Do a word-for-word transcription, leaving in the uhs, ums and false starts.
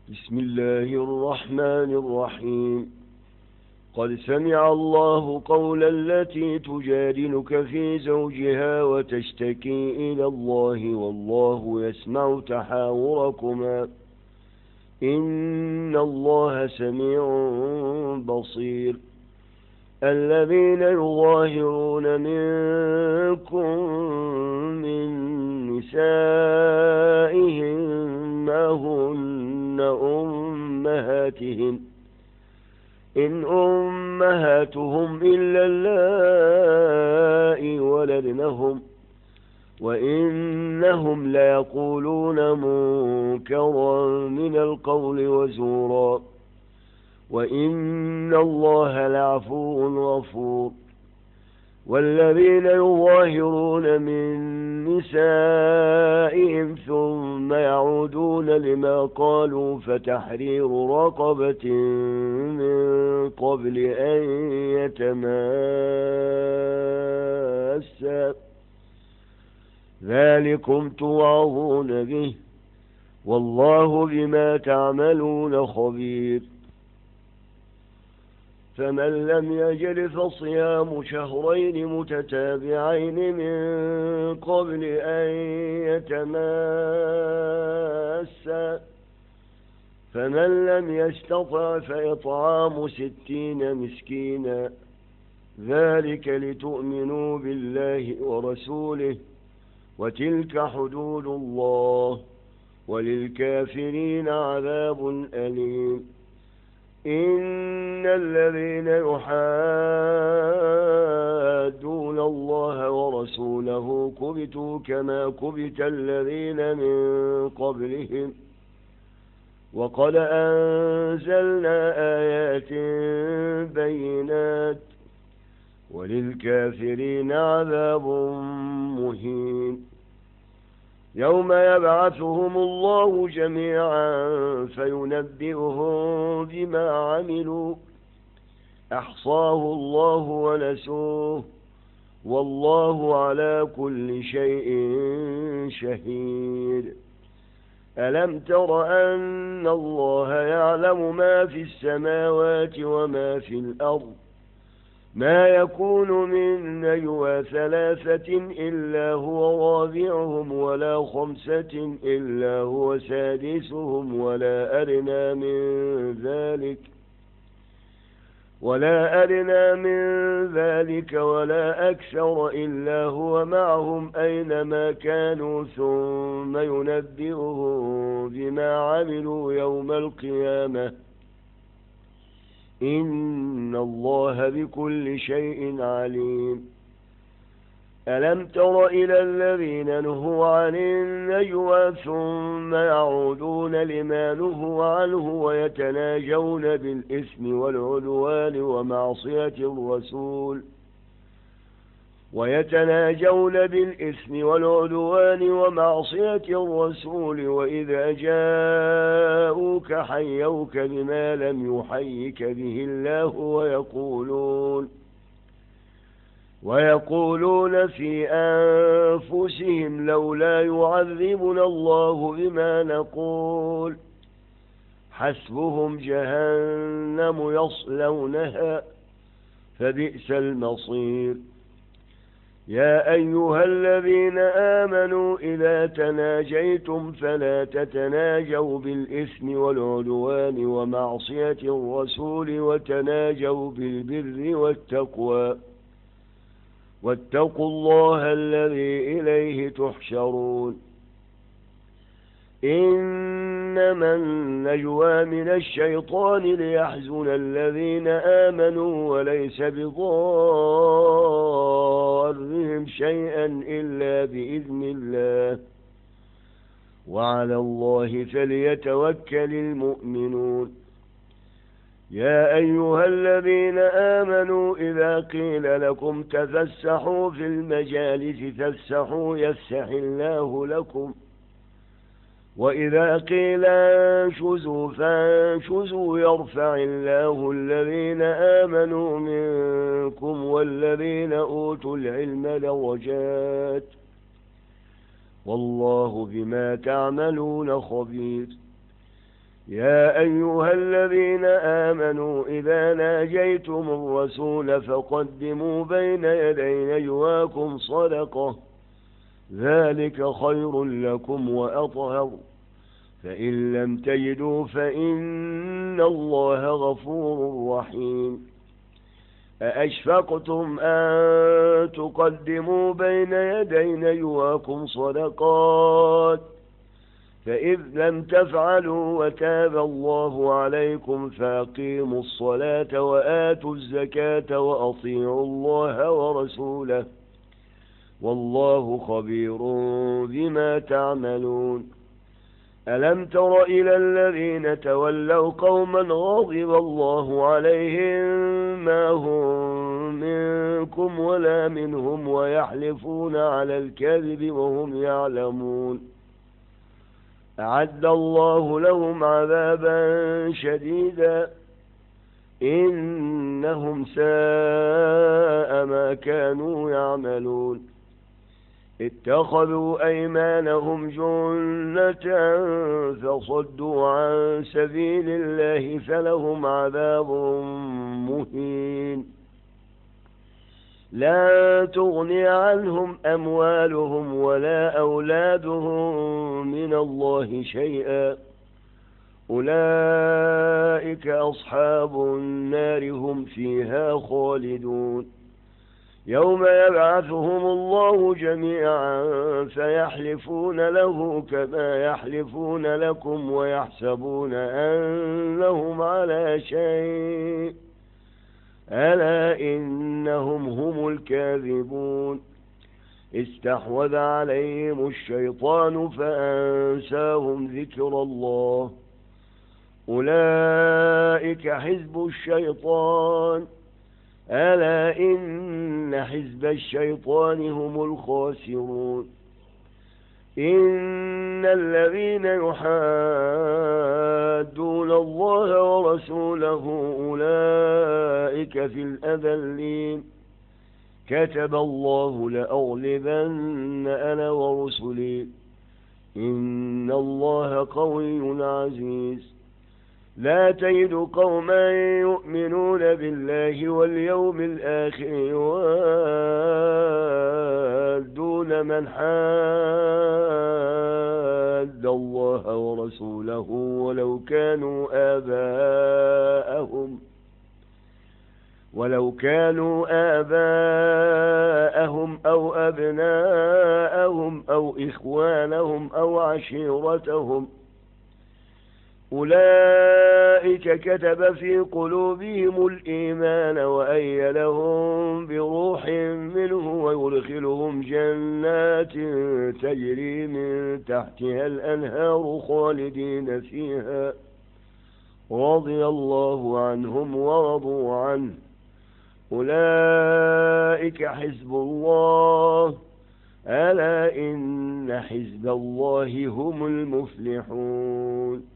بسم الله الرحمن الرحيم. قد سمع الله قول التي تجادلك في زوجها وتشتكي إلى الله والله يسمع تحاوركما إن الله سميع بصير. الذين يظاهرون منكم من نسائهم ما هن أمهاتهم إن أمهاتهم إلا اللائي ولدنهم وإنهم ليقولون منكرا من القول وزورا وإن الله لعفو غفور. والذين يظاهرون من نسائهم ثم يعودون لما قالوا فتحرير رقبة من قبل أن يتماسا ذلكم توعظون به والله بما تعملون خبير. فمن لم يجد فصيام شهرين متتابعين من قبل أن يتماسا فمن لم يستطع فإطعام ستين مسكينا ذلك لتؤمنوا بالله ورسوله وتلك حدود الله وللكافرين عذاب أليم. إن الذين يحادون الله ورسوله كبتوا كما كبت الذين من قبلهم وقد أنزلنا آيات بينات وللكافرين عذاب مهين. يوم يبعثهم الله جميعا فينبئهم بما عملوا أحصاه الله ونسوه والله على كل شيء شهيد. ألم تر أن الله يعلم ما في السماوات وما في الأرض ما يكون من نجوى ثلاثة إلا هو رابعهم ولا خمسة إلا هو سادسهم ولا أدنى من ذلك ولا أدنى من ذلك ولا أكثر إلا هو معهم أينما كانوا ثم ينبئهم بما عملوا يوم القيامة إن الله بكل شيء عليم. ألم تر إلى الذين نهوا عن النجوى ثم يعودون لما نهوا عنه ويتناجون بالإثم والعدوان ومعصية الرسول ويتناجون بالإثم والعدوان ومعصية الرسول وإذا جاءوك حيوك بما لم يحيك به الله ويقولون ويقولون في أنفسهم لولا يعذبنا الله بما نقول حسبهم جهنم يصلونها فبئس المصير. يا أيها الذين آمنوا إذا تناجيتم فلا تتناجوا بالإثم والعدوان ومعصية الرسول وتناجوا بالبر والتقوى واتقوا الله الذي إليه تحشرون. إنما النجوى من الشيطان ليحزن الذين آمنوا وليس بضارهم شيئا إلا بإذن الله وعلى الله فليتوكل المؤمنون. يا أيها الذين آمنوا إذا قيل لكم تفسحوا في المجالس فافسحوا يفسح الله لكم وإذا قيل انشزوا فانشزوا يرفع الله الذين آمنوا منكم والذين أوتوا العلم درجات والله بما تعملون خبير. يا أيها الذين آمنوا إذا ناجيتم الرسول فقدموا بين يدي نجواكم صدقة ذلك خير لكم وأطهر فإن لم تجدوا فإن الله غفور رحيم أأشفقتم أن تقدموا بين يدي نجواكم صدقات فإذ لم تفعلوا وتاب الله عليكم فأقيموا الصلاة وآتوا الزكاة وأطيعوا الله ورسوله والله خبير بما تعملون ألم تر إلى الذين تولوا قوما غضب الله عليهم ما هم منكم ولا منهم ويحلفون على الكذب وهم يعلمون أعد الله لهم عذابا شديدا إنهم ساء ما كانوا يعملون اتخذوا أيمانهم جنة فصدوا عن سبيل الله فلهم عذاب مهين لا تغني عنهم أموالهم ولا أولادهم من الله شيئا أولئك أصحاب النار هم فيها خالدون يوم يبعثهم الله جميعا فيحلفون له كما يحلفون لكم ويحسبون أنهم على شيء ألا إنهم هم الكاذبون استحوذ عليهم الشيطان فأنساهم ذكر الله أولئك حزب الشيطان ألا إن حزب الشيطان هم الخاسرون إن الذين يحادون الله ورسوله أولئك في الأذلين كتب الله لأغلبن أنا ورسلي إن الله قوي عزيز لا تجد قوما يؤمنون بالله واليوم الآخر يوادون من حاد الله ورسوله ولو كانوا آباءهم ولو كانوا آباءهم أو أبناءهم أو إخوانهم أو عشيرتهم أولئك كتب في قلوبهم الإيمان وأيدهم بروح منه ويدخلهم جنات تجري من تحتها الأنهار خالدين فيها رضي الله عنهم ورضوا عنه أولئك حزب الله ألا إن حزب الله هم المفلحون